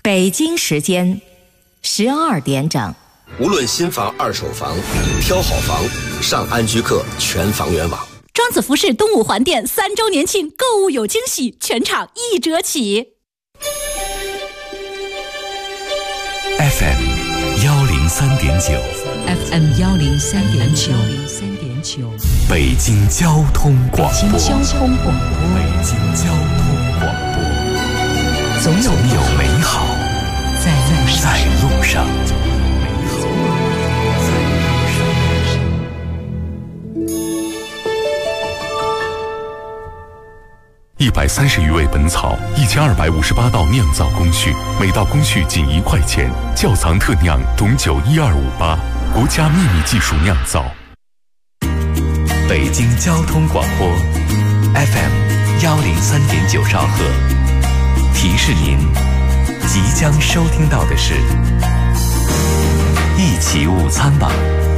北京时间12点整。 无论新房、二手房，挑好房，上安居客全房源网。 庄子服饰东五环店3周年庆，购物有惊喜，全场1折起。 FM 103.9 FM 103.9 北京交通广播。 北京交通广播，总有美好在路上。 130余味本草，1258道酿造工序，每道工序仅1块钱。窖藏特酿董酒12588，国家秘密技术酿造。 北京交通广播 FM 103.9兆赫，提示您即将收听到的是一起午餐吧。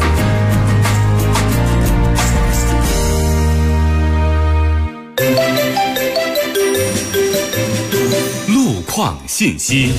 路况信息。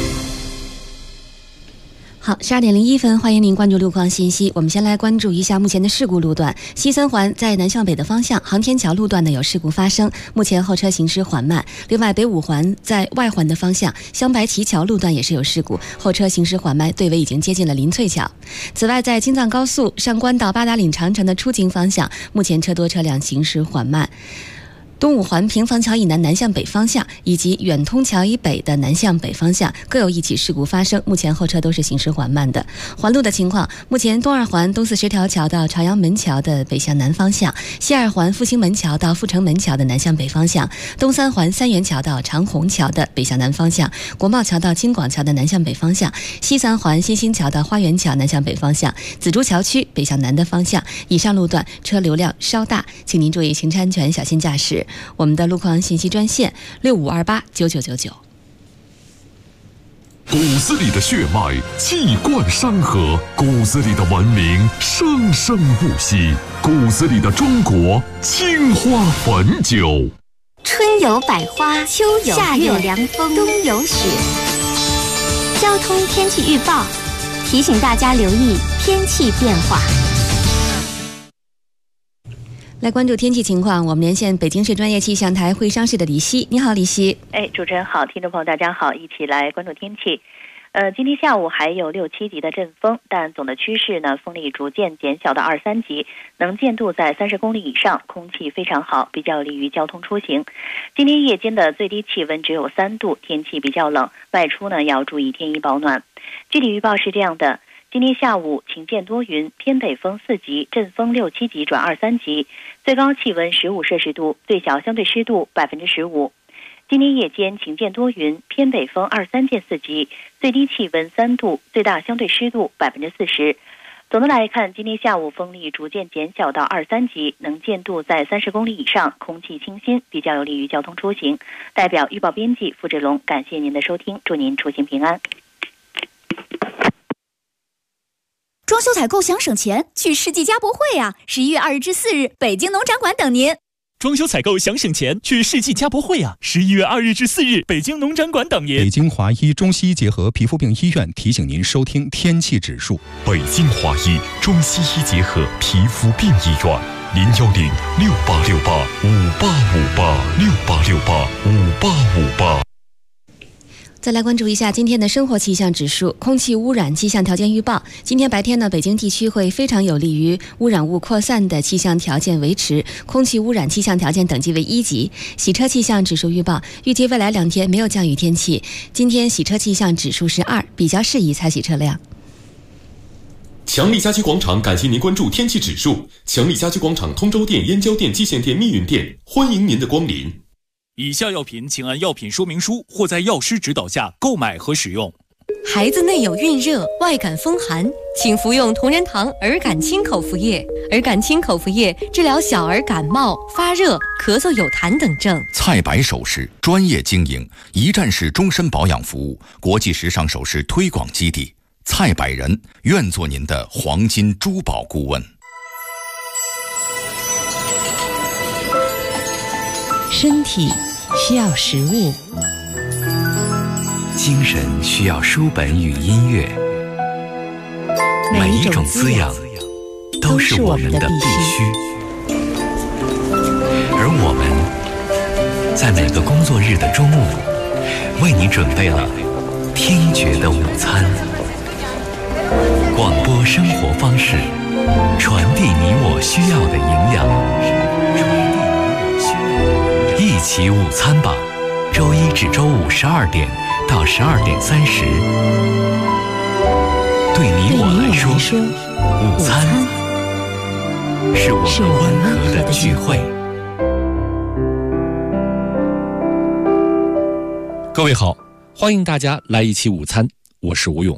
好，12点01分，欢迎您关注路况信息。我们先来关注一下目前的事故路段。西三环在南向北的方向，航天桥路段呢有事故发生，目前后车行驶缓慢。另外，北五环在外环的方向，镶白旗桥路段也是有事故，后车行驶缓慢，队尾已经接近了林翠桥。此外，在京藏高速上关到八达岭长城的出京方向，目前车多车辆行驶缓慢。东五环平房桥以南南向北方向以及远通桥以北的南向北方向各有一起事故发生，目前后车都是行驶缓慢的。环路的情况，目前东二环东四十条桥到朝阳门桥的北向南方向，西二环复兴门桥到阜成门桥的南向北方向，东三环三元桥到长虹桥的北向南方向，国贸桥到京广桥的南向北方向，西三环新兴桥到花园桥南向北方向，紫竹桥区北向南的方向。以上路段车流量稍大，请您注意行车安全，小心驾驶。我们的路况信息专线65289999。 骨子里的血脉气贯山河，骨子里的文明生生不息，骨子里的中国青花汾酒。 春有百花，秋有夏有凉风，冬有雪。交通天气预报提醒大家留意天气变化。 来关注天气情况，我们连线北京市专业气象台会商室的李希。你好，李希。 主持人好，听众朋友大家好，一起来关注天气。今天下午还有6、7级的阵风，但总的趋势呢，风力逐渐减小到2、3级，能见度在30公里以上，空气非常好，比较有利于交通出行。今天夜间的最低气温只有3度，天气比较冷，外出呢要注意添衣保暖。具体预报是这样的。今天下午晴间多云，偏北风4级，阵风6、7级转2、3级，最高气温15摄氏度，最小相对湿度15%。今天夜间晴间多云，偏北风2、3见4级，最低气温3度，最大相对湿度40%。总的来看，今天下午风力逐渐减小到2、3级，能见度在30公里以上，空气清新，比较有利于交通出行。代表预报编辑付志龙，感谢您的收听，祝您出行平安。 装修采购想省钱，去世纪家博会呀！11月2日至4日，北京农展馆等您。 装修采购想省钱，去世纪家博会呀！11月2日至4日，北京农展馆等您。 北京华医中西医结合皮肤病医院提醒您收听天气指数。 北京华医中西医结合皮肤病医院，0106868585868，68685858。 再来关注一下今天的生活气象指数、空气污染气象条件预报。今天白天呢，北京地区会非常有利于污染物扩散的气象条件维持，空气污染气象条件等级为1级。洗车气象指数预报，预计未来2天没有降雨天气。今天洗车气象指数是2，比较适宜擦洗车辆。 强力家居广场感谢您关注天气指数。强力家居广场通州店、燕郊店、蓟县店、密云店，欢迎您的光临。 以下药品请按药品说明书或在药师指导下购买和使用。 孩子内有孕热、外感风寒，请服用同仁堂儿感清口服液。儿感清口服液治疗小儿感冒、发热、咳嗽有痰等症。 菜百首饰专业经营，一站式终身保养服务，国际时尚首饰推广基地。蔡百人愿做您的黄金珠宝顾问。 身体需要食物， 精神需要书本与音乐，每一种滋养都是我们的必须。而我们在每个工作日的中午，为你准备了听觉的午餐。广播生活方式，传递你我需要的营养。一起午餐吧，周一至周五12点到12点30。对你我来说，午餐是我们温和的聚会。 各位好，欢迎大家来一起午餐，我是吴勇。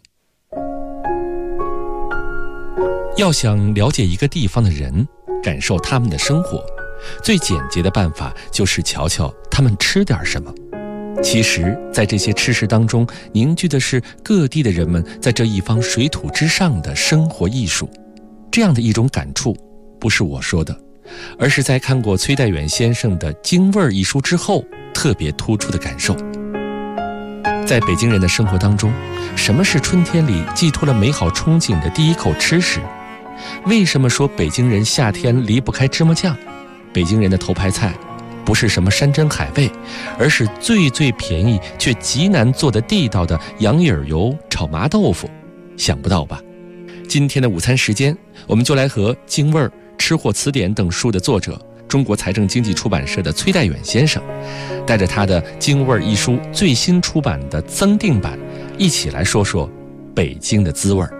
要想了解一个地方的人，感受他们的生活，最简洁的办法就是瞧瞧他们吃点什么。其实在这些吃食当中，凝聚的是各地的人们在这一方水土之上的生活艺术。这样的一种感触不是我说的，而是在看过崔代远先生的《京味儿》一书之后特别突出的感受。在北京人的生活当中，什么是春天里寄托了美好憧憬的第一口吃食？为什么说北京人夏天离不开芝麻酱？北京人的头牌菜不是什么山珍海味，而是最便宜却极难做的地道的羊眼油炒麻豆腐。想不到吧？今天的午餐时间，我们就来和《京味儿》《吃货词典》等书的作者，中国财政经济出版社的崔代远先生，带着他的《京味儿》一书最新出版的增订版，一起来说说北京的滋味儿。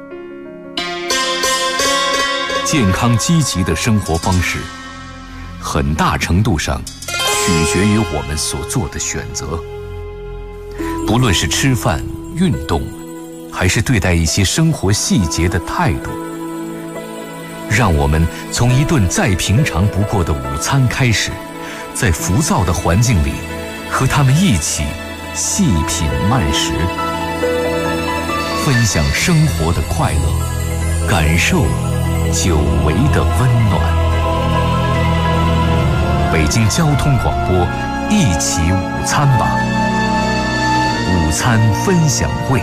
健康积极的生活方式，很大程度上取决于我们所做的选择。不论是吃饭、运动，还是对待一些生活细节的态度，让我们从一顿再平常不过的午餐开始，在浮躁的环境里，和他们一起细品慢食，分享生活的快乐，感受久违的温暖。北京交通广播，一起午餐吧，午餐分享会。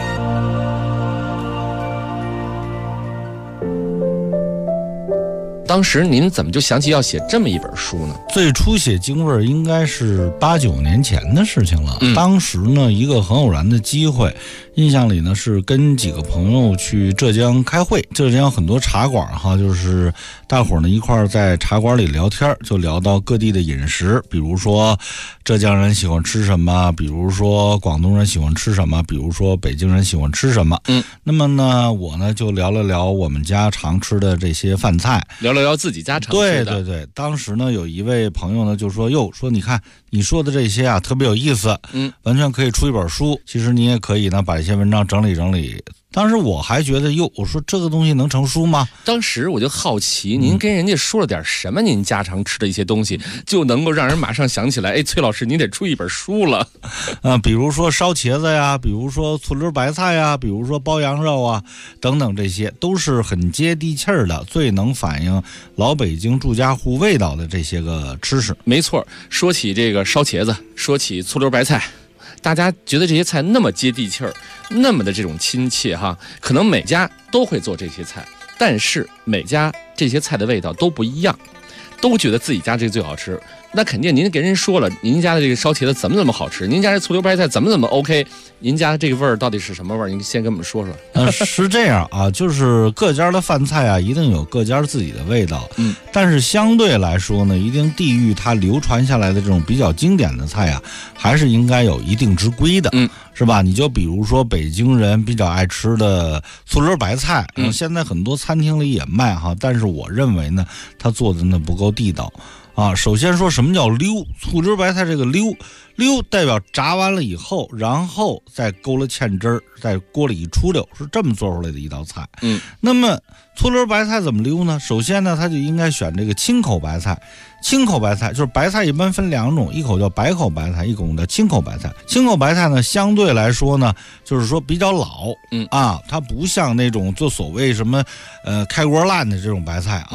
当时您怎么就想起要写这么一本书呢？ 最初写京味儿应该是8、9年前的事情了。当时呢，一个很偶然的机会，印象里呢是跟几个朋友去浙江开会。浙江很多茶馆哈，就是大伙儿呢一块儿在茶馆里聊天，就聊到各地的饮食，比如说浙江人喜欢吃什么，比如说广东人喜欢吃什么，比如说北京人喜欢吃什么。那么呢，我呢就聊了聊我们家常吃的这些饭菜， 聊了聊自己家常吃的。 对，当时呢有一位朋友呢就说，说你看你说的这些啊特别有意思，完全可以出一本书。其实你也可以呢把一些文章整理整理。当时我还觉得我说这个东西能成书吗？ 当时我就好奇，您跟人家说了点什么？您家常吃的一些东西，就能够让人马上想起来，崔老师您得出一本书了。 比如说烧茄子呀，比如说醋溜白菜呀，比如说包羊肉啊，等等，这些都是很接地气儿的，最能反映老北京住家户味道的这些个吃食。 没错，说起这个烧茄子，说起醋溜白菜，大家觉得这些菜那么接地气儿，那么的这种亲切哈，可能每家都会做这些菜，但是每家这些菜的味道都不一样，都觉得自己家这个最好吃。那肯定您跟人说了，您家的这个烧茄子怎么好吃，您家这醋溜白菜怎么 OK， 您家这个味儿到底是什么味儿？您先跟我们说说。 是这样啊，就是各家的饭菜啊，一定有各家自己的味道。但是相对来说呢，一定地域它流传下来的这种比较经典的菜啊，还是应该有一定之规的。是吧？你就比如说北京人比较爱吃的醋溜白菜，现在很多餐厅里也卖哈，但是我认为呢，它做的呢不够地道。首先说什么叫溜？醋溜白菜这个溜代表炸完了以后，然后再勾了芡汁儿，在锅里一出溜，是这么做出来的一道菜。那么醋溜白菜怎么溜呢？首先呢，它就应该选这个清口白菜。清口白菜就是白菜一般分2种，一口叫白口白菜，一口叫清口白菜。清口白菜呢，相对来说呢，就是说比较老，它不像那种就所谓什么开锅烂的这种白菜啊。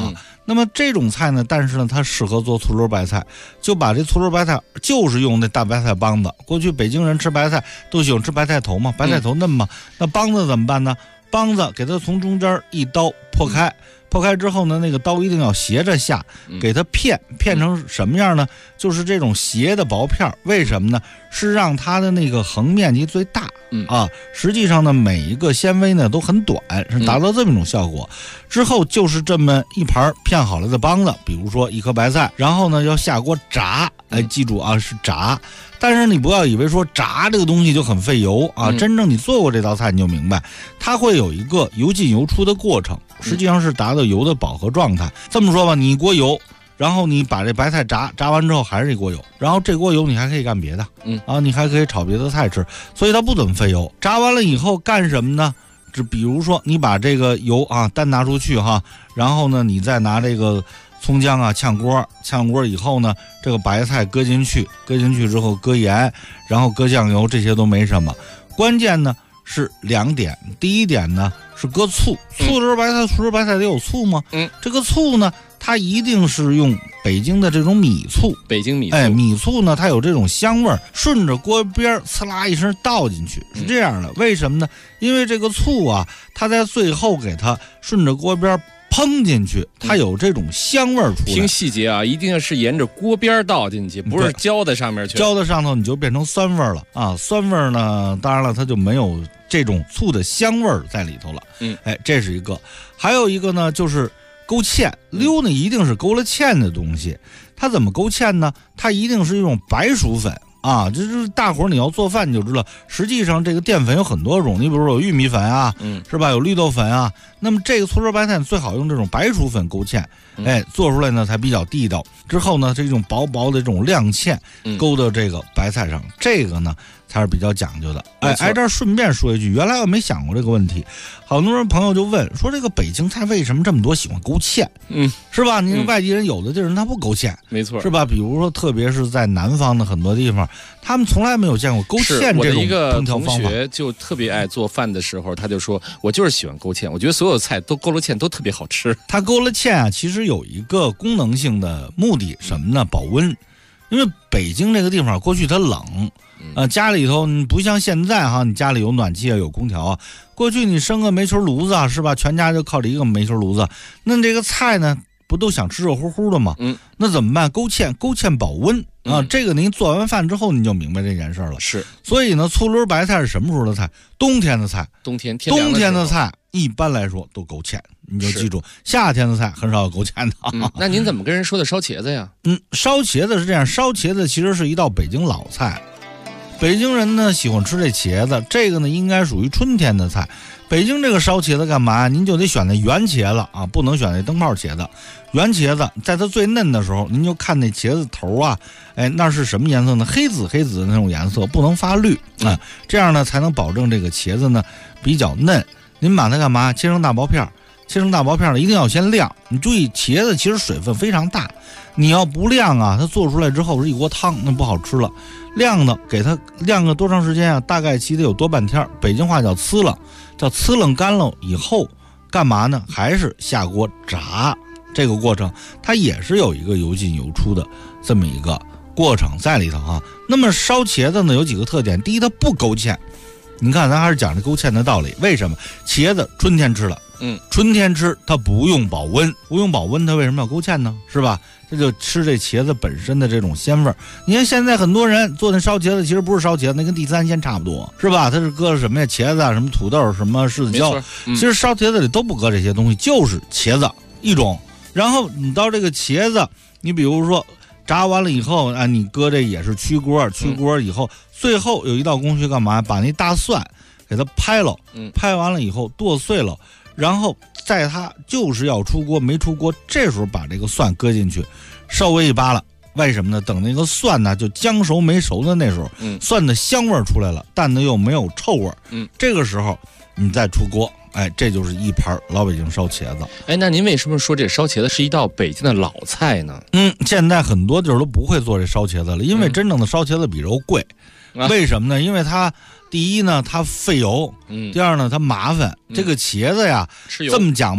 那么这种菜呢，但是呢，它适合做醋溜白菜，就把这醋溜白菜就是用那大白菜帮子。过去北京人吃白菜都喜欢吃白菜头嘛，白菜头嫩嘛，那帮子怎么办呢？帮子给它从中间一刀破开，破开之后呢，那个刀一定要斜着下，给它片成什么样呢？就是这种斜的薄片。为什么呢？是让它的那个横面积最大啊。实际上呢，每一个纤维呢都很短，是达到这么一种效果。之后就是这么一盘片好了的帮子，比如说一颗白菜，然后呢要下锅炸，记住啊，是炸。但是你不要以为说炸这个东西就很费油啊，真正你做过这道菜你就明白，它会有一个油进油出的过程，实际上是达到油的饱和状态。这么说吧，你一锅油，然后你把这白菜炸完之后还是一锅油，然后这锅油你还可以干别的，你还可以炒别的菜吃，所以它不怎么费油。炸完了以后干什么呢？就比如说你把这个油啊单拿出去哈，然后呢你再拿这个葱姜啊炝锅以后呢，这个白菜搁进去之后搁盐，然后搁酱油，这些都没什么。关键呢是2点，第一点呢是搁醋，醋溜白菜得有醋吗？这个醋呢，它一定是用北京的这种米醋， 北京米醋， 米醋呢它有这种香味儿，顺着锅边呲啦一声倒进去，是这样的。为什么呢？因为这个醋啊，它在最后给它顺着锅边烹进去，它有这种香味儿出来。 听细节啊，一定是沿着锅边倒进去，不是浇在上面去。 浇在上头你就变成酸味了啊！酸味呢，当然了，它就没有这种醋的香味在里头了。这是一个。还有一个呢，就是勾芡。溜呢一定是勾了芡的东西。它怎么勾芡呢？它一定是用白薯粉。啊，这就是大伙儿你要做饭你就知道，实际上这个淀粉有很多种，你比如说有玉米粉啊，是吧？有绿豆粉啊。那么这个醋溜白菜最好用这种白薯粉勾芡，做出来呢才比较地道。之后呢，这种薄薄的这种亮芡勾到这个白菜上，这个呢才是比较讲究的。这儿顺便说一句，原来我没想过这个问题，好多人朋友就问说，这个北京菜为什么这么多喜欢勾芡？是吧？你外地人有的地儿他不勾芡， 没错， 是吧？比如说，特别是在南方的很多地方，他们从来没有见过勾芡这种烹调方法。 我的一个同学就特别爱做饭的时候，他就说，我就是喜欢勾芡，我觉得所有菜都勾了芡都特别好吃。 他勾了芡啊，其实有一个功能性的目的，什么呢？保温。因为北京这个地方过去它冷，家里头你不像现在哈，你家里有暖气啊，有空调啊。过去你生个煤球炉子啊，是吧？全家就靠着一个煤球炉子。那这个菜呢，不都想吃热乎乎的吗？那怎么办？勾芡保温啊。这个您做完饭之后你就明白这件事了。 是。 所以呢，醋溜白菜是什么时候的菜？冬天的菜。 冬天的菜一般来说都勾芡。你就记住，夏天的菜很少有勾芡的。 那您怎么跟人说的烧茄子呀？ 烧茄子是这样，烧茄子其实是一道北京老菜。北京人呢喜欢吃这茄子，这个呢应该属于春天的菜。北京这个烧茄子干嘛？您就得选那圆茄子啊，不能选那灯泡茄子。圆茄子在它最嫩的时候，您就看那茄子头啊，那是什么颜色呢？黑紫的那种颜色，不能发绿啊，这样呢才能保证这个茄子呢比较嫩。您把它干嘛？切成大薄片。呢，一定要先晾。你注意，茄子其实水分非常大，你要不晾啊，它做出来之后是一锅汤，那不好吃了。晾呢，给它晾个多长时间啊？大概其得有多半天。北京话叫呲楞干了以后，干嘛呢？还是下锅炸。这个过程它也是有一个油进油出的这么一个过程在里头啊。那么烧茄子呢，有几个特点。第一，它不勾芡。你看，咱还是讲这勾芡的道理。为什么？茄子春天吃了，春天吃它不用保温，它为什么要勾芡呢？是吧？这就吃这茄子本身的这种鲜味儿。你看现在很多人做那烧茄子，其实不是烧茄子，那跟地三鲜差不多，是吧？它是搁了什么呀？茄子啊，什么土豆，什么柿子椒。其实烧茄子里都不搁这些东西，就是茄子一种。然后你到这个茄子，你比如说炸完了以后啊，你搁这也是炝锅以后，最后有一道工序干嘛？把那大蒜给它拍了，拍完了以后剁碎了，然后在它就是要出锅没出锅，这时候把这个蒜搁进去，稍微一扒拉。为什么呢？等那个蒜呢就将熟没熟的那时候，蒜的香味出来了，但呢又没有臭味，这个时候你再出锅。这就是一盘老北京烧茄子。 那您为什么说这烧茄子是一道北京的老菜呢？ 现在很多地儿都不会做这烧茄子了，因为真正的烧茄子比肉贵。为什么呢？因为它第一呢它费油，第二呢它麻烦。这个茄子呀，这么讲吧，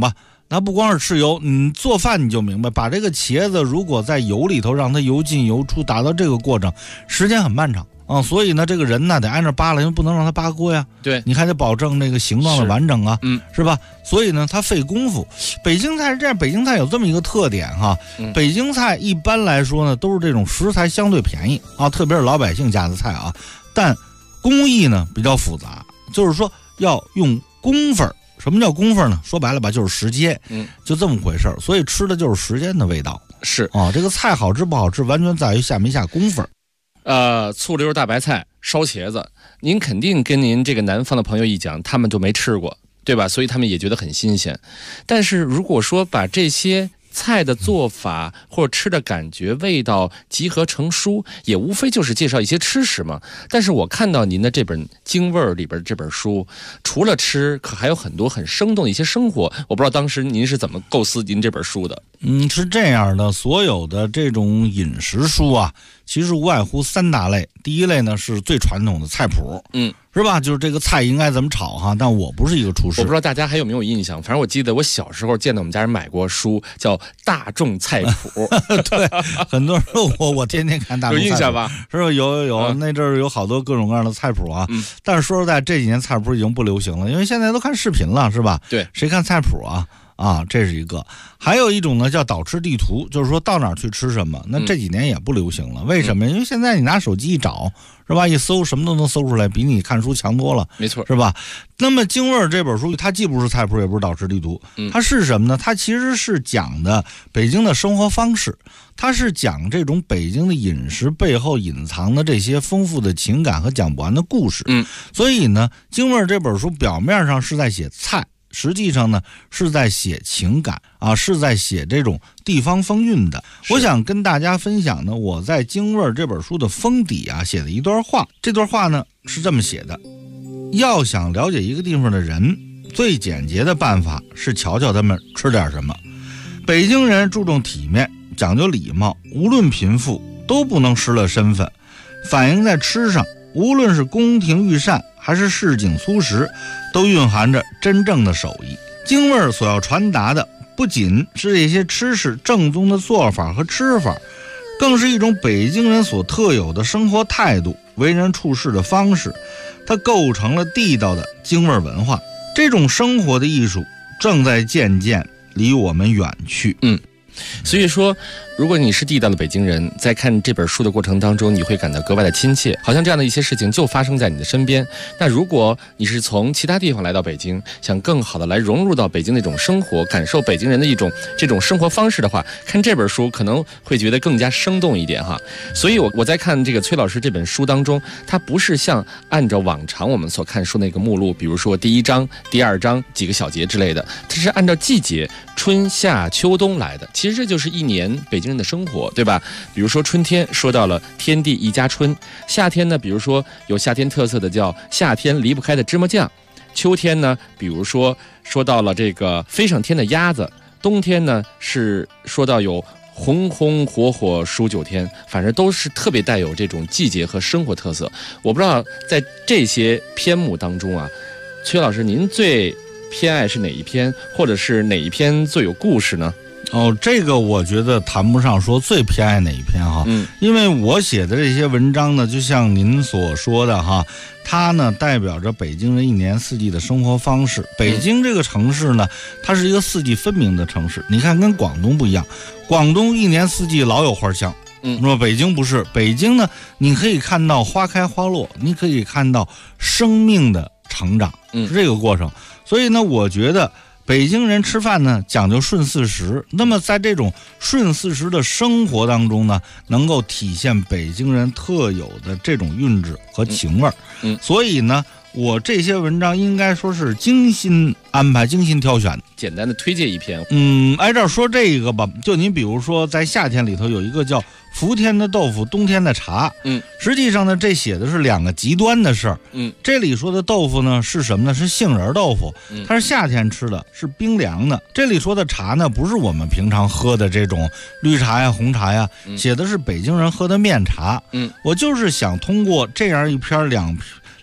它不光是吃油，你做饭你就明白，把这个茄子如果在油里头让它油进油出，达到这个过程，时间很漫长啊。所以呢，这个人呢得挨那扒拉，因为不能让它扒锅呀。 对， 你还得保证那个形状的完整啊，是吧？所以呢，它费功夫。北京菜是这样，北京菜有这么一个特点哈，北京菜一般来说呢都是这种食材相对便宜啊，特别是老百姓家的菜啊，但工艺呢比较复杂，就是说要用功夫。什么叫功夫呢？说白了吧，就是时间，就这么回事。所以吃的就是时间的味道。 是啊，这个菜好吃不好吃，完全在于下没下功夫。 醋溜大白菜、烧茄子，您肯定跟您这个南方的朋友一讲，他们就没吃过，对吧？所以他们也觉得很新鲜。但是如果说把这些菜的做法或者吃的感觉味道集合成书，也无非就是介绍一些吃食嘛。但是我看到您的这本京味儿里边这本书，除了吃可还有很多很生动的一些生活。我不知道当时您是怎么构思您这本书的。 是这样的，所有的这种饮食书啊，其实无外乎3大类。第一类呢是最传统的菜谱，是吧？就是这个菜应该怎么炒哈。但我不是一个厨师， 我不知道大家还有没有印象。反正我记得我小时候见到我们家人买过书，叫《大众菜谱》。 对，很多人说我天天看大众菜谱， 有印象吧？ 是吧？有，那阵儿有好多各种各样的菜谱啊。但是说实在，这几年菜谱已经不流行了，因为现在都看视频了，是吧？ 对， 谁看菜谱啊？这是一个。还有一种呢叫导吃地图，就是说到哪儿去吃什么。那这几年也不流行了，为什么？因为现在你拿手机一找，是吧？一搜什么都能搜出来，比你看书强多了， 没错， 是吧？那么京味儿这本书，它既不是菜谱，也不是导吃地图，它是什么呢？它其实是讲的北京的生活方式，它是讲这种北京的饮食背后隐藏的这些丰富的情感和讲不完的故事。所以呢，京味儿这本书表面上是在写菜，实际上呢是在写情感啊，是在写这种地方风韵的。我想跟大家分享呢，我在京味儿这本书的封底啊写的一段话。这段话呢是这么写的：要想了解一个地方的人，最简洁的办法是瞧瞧他们吃点什么。北京人注重体面，讲究礼貌，无论贫富都不能失了身份，反映在吃上，无论是宫廷御膳还是市井粗食，都蕴含着真正的手艺。京味儿所要传达的不仅是这些吃食正宗的做法和吃法，更是一种北京人所特有的生活态度、为人处事的方式。它构成了地道的京味儿文化。这种生活的艺术正在渐渐离我们远去。 所以说，如果你是地道的北京人，在看这本书的过程当中，你会感到格外的亲切，好像这样的一些事情就发生在你的身边。那如果你是从其他地方来到北京，想更好的来融入到北京那种生活，感受北京人的这种生活方式的话，看这本书可能会觉得更加生动一点哈。所以我在看这个崔老师这本书当中，它不是像按照往常我们所看书那个目录，比如说第1章、第2章几个小节之类的，它是按照季节春夏秋冬来的。其实这就是一年北京人的生活，对吧？比如说春天说到了天地一家春，夏天呢，比如说有夏天特色的叫夏天离不开的芝麻酱，秋天呢，比如说到了这个飞上天的鸭子，冬天呢是说到有红红火火数9天，反正都是特别带有这种季节和生活特色。我不知道在这些篇目当中啊，崔老师您最偏爱是哪一篇，或者是哪一篇最有故事呢？ 这个我觉得谈不上说最偏爱哪一篇哈，因为我写的这些文章呢，就像您所说的哈，它呢代表着北京人一年四季的生活方式。北京这个城市呢，它是一个四季分明的城市。你看跟广东不一样，广东一年四季老有花香，那么北京不是。北京呢，你可以看到花开花落，你可以看到生命的成长，是这个过程。所以呢，我觉得北京人吃饭呢讲究顺四时，那么在这种顺四时的生活当中呢，能够体现北京人特有的这种韵致和情味。所以呢，我这些文章应该说是精心安排、精心挑选的。 简单的推荐一篇， 挨这儿说这个吧，就您比如说在夏天里头有一个叫伏天的豆腐，冬天的茶。实际上呢，这写的是2个极端的事儿。这里说的豆腐呢是什么呢？是杏仁豆腐，它是夏天吃的，是冰凉的。这里说的茶呢，不是我们平常喝的这种绿茶呀、红茶呀，写的是北京人喝的面茶。我就是想通过这样一篇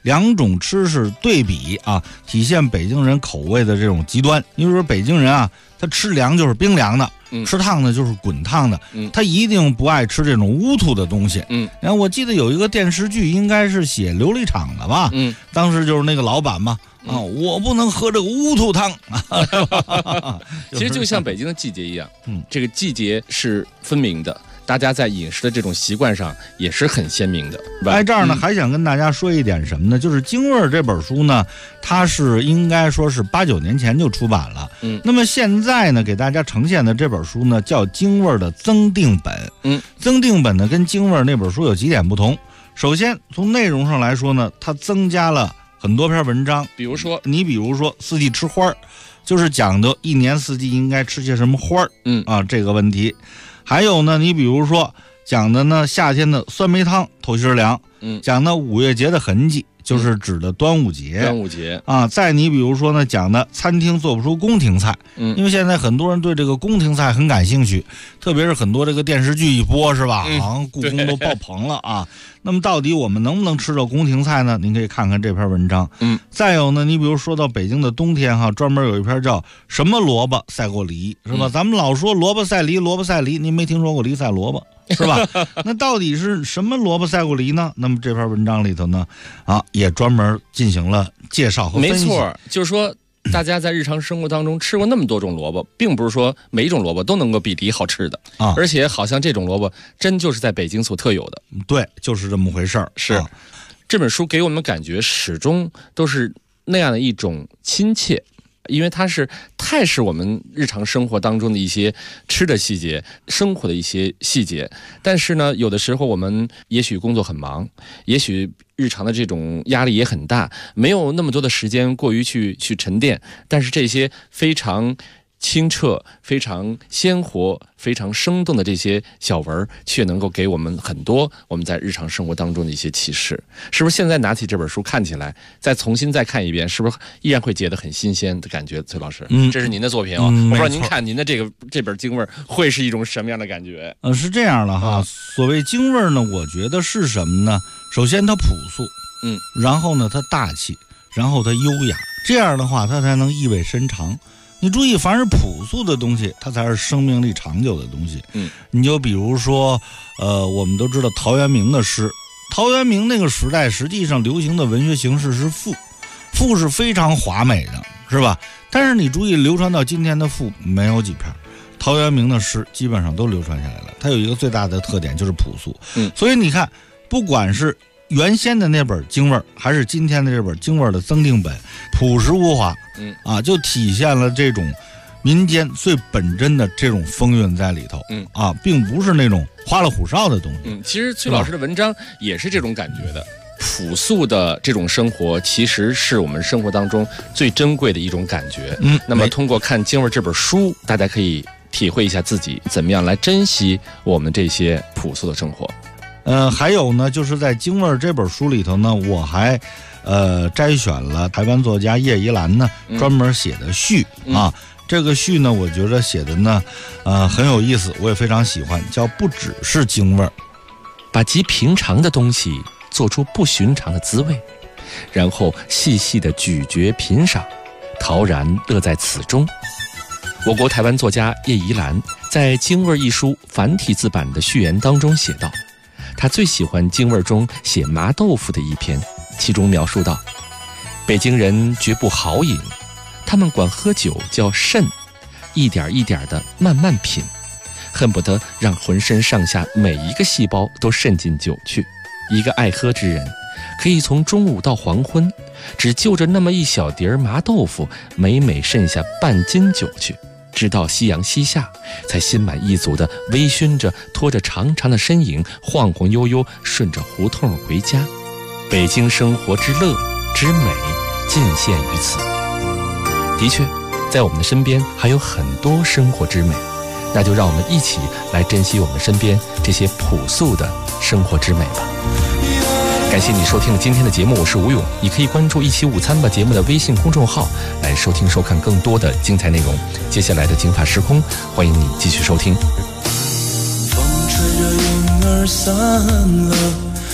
两种吃食对比啊，体现北京人口味的这种极端。你比如说北京人啊，他吃凉就是冰凉的，吃烫的就是滚烫的，他一定不爱吃这种乌突的东西。然后我记得有一个电视剧，应该是写琉璃厂的吧，当时就是那个老板嘛，我不能喝这个乌突汤。 其实就像北京的季节一样，这个季节是分明的。大家在饮食的这种习惯上也是很鲜明的。 哎，这儿呢还想跟大家说一点什么呢？就是《京味儿》这本书呢，它是应该说是8、9年前就出版了。那么现在呢，给大家呈现的这本书呢，叫《京味儿》的增订本。增订本呢，跟《京味儿》那本书有几点不同。首先，从内容上来说呢，它增加了很多篇文章。比如说四季吃花儿，就是讲的一年四季应该吃些什么花儿。这个问题。还有呢，你比如说讲的呢夏天的酸梅汤透心凉，讲的5月节的痕迹，就是指的端午节啊。再你比如说呢，讲的餐厅做不出宫廷菜，因为现在很多人对这个宫廷菜很感兴趣，特别是很多这个电视剧一播是吧，好像故宫都爆棚了啊。那么到底我们能不能吃到宫廷菜呢？您可以看看这篇文章。再有呢，你比如说到北京的冬天哈，专门有一篇叫什么萝卜赛过梨，是吧？咱们老说萝卜赛梨，萝卜赛梨，您没听说过梨赛萝卜是吧？那到底是什么萝卜赛过梨呢？那么这篇文章里头呢，也专门进行了介绍和分析。 没错，就是说大家在日常生活当中吃过那么多种萝卜，并不是说每一种萝卜都能够比梨好吃的而且好像这种萝卜真就是在北京所特有的。 对，就是这么回事儿。 是，这本书给我们感觉始终都是那样的一种亲切。因为它是太是我们日常生活当中的一些吃的细节，生活的一些细节。但是呢，有的时候我们也许工作很忙，也许日常的这种压力也很大，没有那么多的时间过于去沉淀。但是这些非常清澈、非常鲜活、非常生动的这些小文，却能够给我们很多我们在日常生活当中的一些启示。是不是现在拿起这本书看起来，再重新再看一遍，是不是依然会觉得很新鲜的感觉？崔老师，这是您的作品我不知道您看您的这本京味会是一种什么样的感觉？ 是这样的哈。所谓京味呢，我觉得是什么呢？首先它朴素，然后呢它大气，然后它优雅，这样的话它才能意味深长。你注意，凡是朴素的东西，它才是生命力长久的东西。你就比如说，我们都知道陶渊明的诗。陶渊明那个时代，实际上流行的文学形式是赋，赋是非常华美的，是吧？但是你注意，流传到今天的赋没有几篇，陶渊明的诗基本上都流传下来了。它有一个最大的特点就是朴素。所以你看，不管是原先的那本京味儿，还是今天的这本京味儿的增订本，朴实无华，就体现了这种民间最本真的这种风韵在里头，并不是那种花里胡哨的东西。 其实崔老师的文章也是这种感觉的。朴素的这种生活，其实是我们生活当中最珍贵的一种感觉。那么通过看京味儿这本书，大家可以体会一下自己怎么样来珍惜我们这些朴素的生活。 还有呢，就是在京味儿这本书里头呢，我还摘选了台湾作家叶怡兰呢专门写的序这个序呢，我觉得写的呢很有意思，我也非常喜欢，叫不只是京味儿， 把极平常的东西做出不寻常的滋味，然后细细的咀嚼品赏，陶然乐在此中。我国台湾作家叶怡兰在《京味儿》一书繁体字版的序言当中写道，他最喜欢京味儿中写麻豆腐的一篇，其中描述到，北京人绝不豪饮，他们管喝酒叫慎，一点一点的慢慢品，恨不得让浑身上下每一个细胞都渗进酒去。一个爱喝之人，可以从中午到黄昏，只就着那么一小碟麻豆腐，每渗下半斤酒去，直到夕阳西下，才心满意足地微醺着，拖着长长的身影，晃晃悠悠顺着胡同回家。北京生活之乐之美，尽现于此。的确，在我们的身边还有很多生活之美，那就让我们一起来珍惜我们身边这些朴素的生活之美吧。感谢你收听了今天的节目，我是吴勇。你可以关注一起午餐吧节目的微信公众号来收听收看更多的精彩内容。接下来的京法时空，欢迎你继续收听。 风吹着云儿散了，下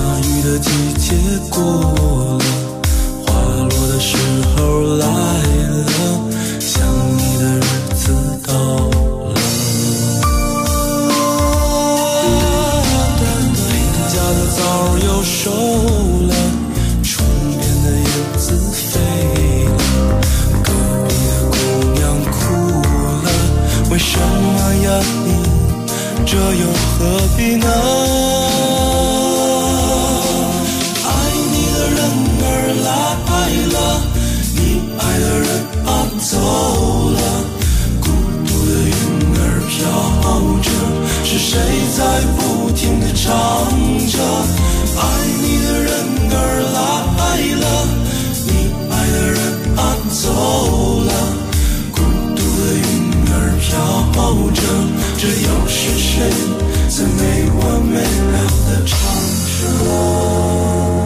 雨的季节过了，花落的时候来了，想你的日子到了。邻家的枣又熟了，窗边的燕子飞了，隔壁的姑娘哭了，为什么呀你这又何必呢？爱你的人儿来了，你爱的人走了，孤独的云儿飘着，是谁在不停地唱着？爱你的人儿来了，你爱的人走了，孤独的云儿飘着，这又是谁在没完没了地唱着？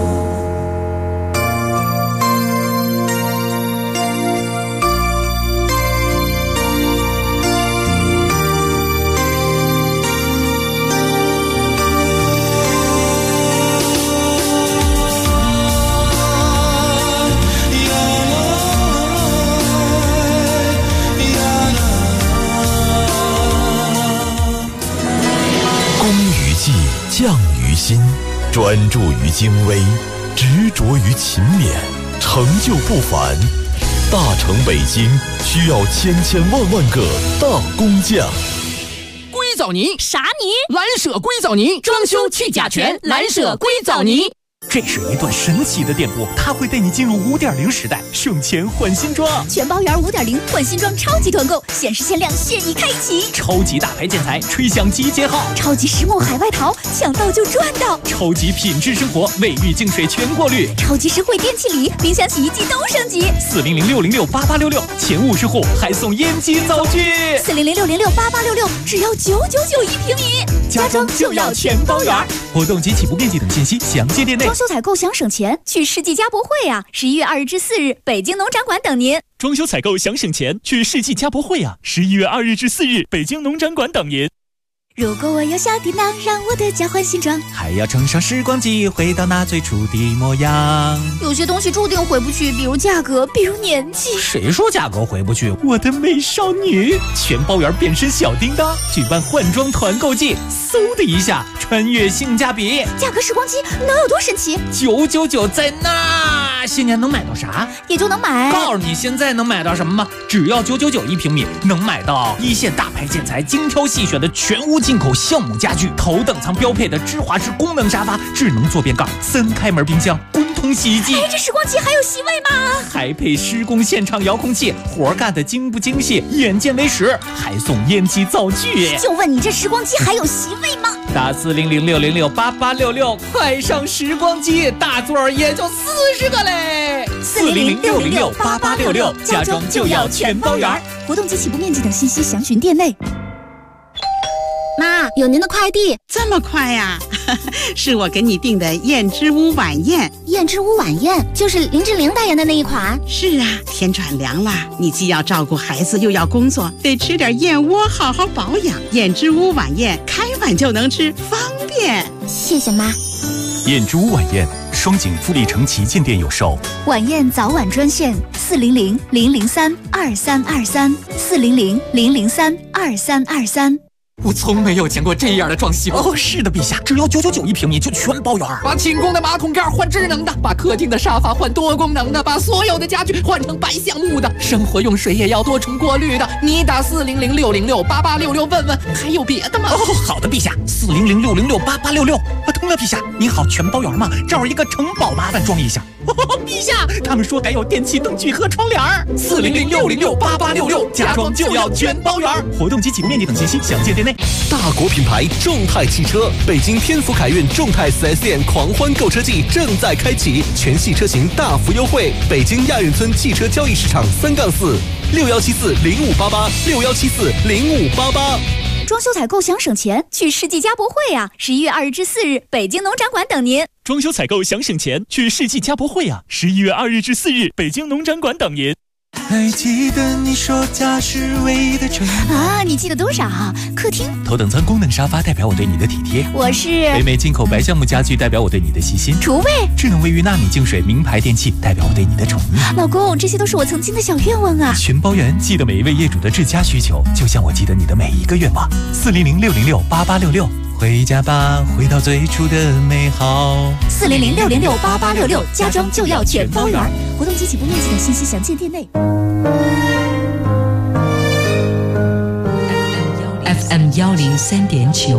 匠于心，专注于精微，执着于勤勉，成就不凡。大成北京需要千千万万个大工匠。 硅藻泥啥泥？ 蓝舍硅藻泥，装修去甲醛，蓝舍硅藻泥。 这是一段神奇的电波，它会带你进入5.0时代，省钱换新装。 全包圆5.0换新装超级团购，限时限量，现已开启。 超级大牌建材，吹响集结号。 超级实木海外淘，抢到就赚到。 超级品质生活，卫浴净水全过滤。 超级实惠电器礼，冰箱洗衣机都升级。 400-606-8866，前50户还送烟机灶具。 400-606-8866，只要999一平米。 家装就要全包圆。活动及起步面积等信息详见店内。 装修采购想省钱，去世纪家博会啊！11月2日至4日，北京农展馆等您。 装修采购想省钱，去世纪家博会啊！11月2日至4日，北京农展馆等您。 如果我有小叮当，让我的家换新装， 还要乘上时光机，回到那最初的模样。 有些东西注定回不去，比如价格，比如年纪。 谁说价格回不去？ 我的美少女，全包圆变身小叮当，举办换装团购季，嗖的一下穿越性价比。 价格时光机能有多神奇 ？999在那，现在能买到啥？ 也就能买。 告诉你现在能买到什么吗？只要999一平米，能买到一线大牌建材，精挑细选的全屋进口橡木家具，头等舱标配的芝华士功能沙发，智能坐便盖，3开门冰箱，滚筒洗衣机。 哎，这时光机还有席位吗？ 还配施工现场遥控器，活干的精不精细，眼见为实，还送烟机灶具。 就问你这时光机还有席位吗？ 打400-606-8866，快上时光机，大座也就40个嘞。 400-606-8866，家装就要全包圆。 活动及起步面积等信息详询店内。 妈，有您的快递。 这么快呀？是我给你订的燕之屋晚宴。 燕之屋晚宴就是林志玲代言的那一款。 是啊，天转凉了，你既要照顾孩子又要工作，得吃点燕窝好好保养。燕之屋晚宴开碗就能吃，方便。 谢谢妈。 燕之屋晚宴，双井富力城旗舰店有售。 晚宴早晚专线400-003-2323，400-003-2323。 我从没有见过这样的装修哦！是的，陛下，只要999一平米就全包圆。 把寝宫的马桶盖换智能的，把客厅的沙发换多功能的，把所有的家具换成白橡木的，生活用水也要多重过滤的。你打400-606-8866问问，还有别的吗？ 哦，好的，陛下，400-606-8866。通了，陛下，您好，全包圆吗？这儿有一个城堡，麻烦装一下。陛下，他们说还有电器灯具和窗帘。 400-606-8866，家装就要全包圆。 活动及起步面积等信息详见店内。 大国品牌众泰汽车，北京天府凯运众泰 4S 店狂欢购车季正在开启，全系车型大幅优惠。北京亚运村汽车交易市场3-46174-0588，6174-0588。 装修采购想省钱，去世纪家博会啊！11月2日至4日，北京农展馆等您。 装修采购想省钱，去世纪家博会啊！11月2日至4日，北京农展馆等您。 还记得你说家是唯一的宠啊？你记得多少？客厅头等舱功能沙发代表我对你的体贴， 我是北美进口白橡木家具代表我对你的细心， 厨卫智能卫浴纳米净水名牌电器代表我对你的宠溺。 老公，这些都是我曾经的小愿望啊！ 全包圆，记得每一位业主的至佳需求，就像我记得你的每一个愿望。400-606-8866，回家吧，回到最初的美好。 400-606-8866，家装就要全包圆。活动及起步面积等信息详见店内。 FM 103.9。